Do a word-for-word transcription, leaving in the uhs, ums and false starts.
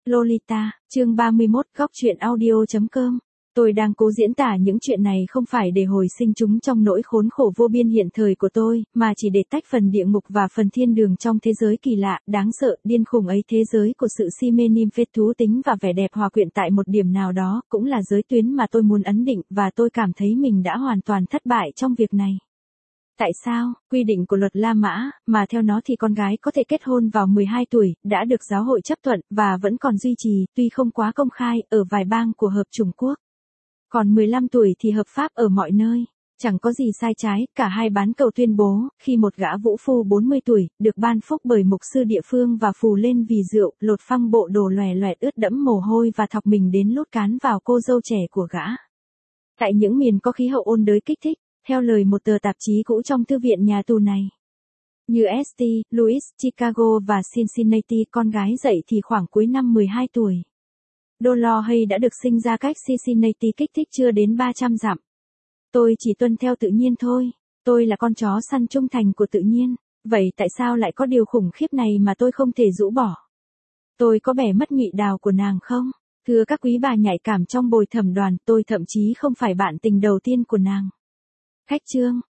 Lolita, chương ba mươi mốt, góc truyện audio chấm com. Tôi đang cố diễn tả những chuyện này không phải để hồi sinh chúng trong nỗi khốn khổ vô biên hiện thời của tôi, mà chỉ để tách phần địa ngục và phần thiên đường trong thế giới kỳ lạ, đáng sợ, điên khùng ấy. Thế giới của sự si mê niêm phết thú tính và vẻ đẹp hòa quyện tại một điểm nào đó, cũng là giới tuyến mà tôi muốn ấn định, và tôi cảm thấy mình đã hoàn toàn thất bại trong việc này. Tại sao? Quy định của luật La Mã, mà theo nó thì con gái có thể kết hôn vào mười hai tuổi, đã được giáo hội chấp thuận, và vẫn còn duy trì, tuy không quá công khai, ở vài bang của Hợp chủng quốc. Còn mười lăm tuổi thì hợp pháp ở mọi nơi. Chẳng có gì sai trái, cả hai bán cầu tuyên bố, khi một gã vũ phu bốn mươi tuổi, được ban phúc bởi mục sư địa phương và phù lên vì rượu, lột phăng bộ đồ lòe loẹt ướt đẫm mồ hôi và thọc mình đến lút cán vào cô dâu trẻ của gã. Tại những miền có khí hậu ôn đới kích thích, theo lời một tờ tạp chí cũ trong thư viện nhà tù này, như ét tê, Louis, Chicago và Cincinnati, con gái dậy thì khoảng cuối năm mười hai tuổi. Dolores Hay đã được sinh ra cách Cincinnati kích thích chưa đến ba trăm dặm. Tôi chỉ tuân theo tự nhiên thôi. Tôi là con chó săn trung thành của tự nhiên. Vậy tại sao lại có điều khủng khiếp này mà tôi không thể rũ bỏ? Tôi có bẻ mất nhụy đào của nàng không? Thưa các quý bà nhạy cảm trong bồi thẩm đoàn, tôi thậm chí không phải bạn tình đầu tiên của nàng. Khách chương,